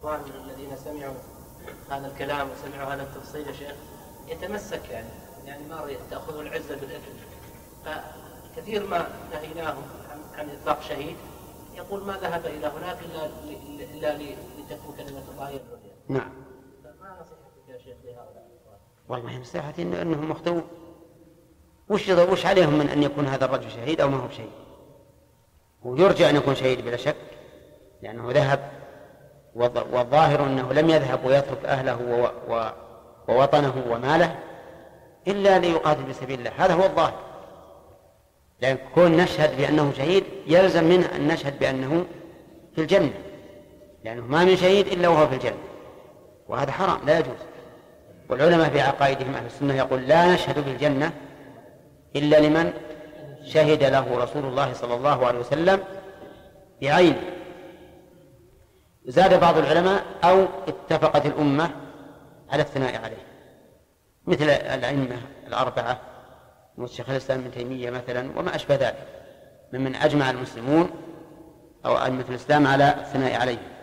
الذين سمعوا هذا الكلام وسمعوا هذا التفصيل يا شيخ يتمسك يعني ما تأخذوا العزة بالإثم، فكثير ما نهيناهم عن إطلاق شهيد يقول ما ذهب إلى هناك إلا لتكون كلمة الله هي العليا. نعم. فما نصيحتك يا شيخ لهؤلاء؟ والله نصيحتي أنهم مخطئون. وش عليهم من أن يكون هذا الرجل شهيد أو ما هو شهيد؟ ويرجى أن يكون شهيد بلا شك لأنه ذهب، والظاهر أنه لم يذهب ويترك أهله ووطنه وماله إلا ليقاتل بسبيل الله، هذا هو الظاهر. لأن كون نشهد بأنه شهيد يلزم منه أن نشهد بأنه في الجنة، لأنه ما من شهيد إلا وهو في الجنة، وهذا حرام لا يجوز. والعلماء في عقائدهم أهل السنة يقول لا نشهد بالجنة إلا لمن شهد له رسول الله صلى الله عليه وسلم بعينه. زاد بعض العلماء أو اتفقت الأمة على الثناء عليه، مثل الأئمة الأربعة والشيخ الإسلام ابن تيمية مثلا وما أشبه ذلك ممن أجمع المسلمون أو أئمة الإسلام على الثناء عليه.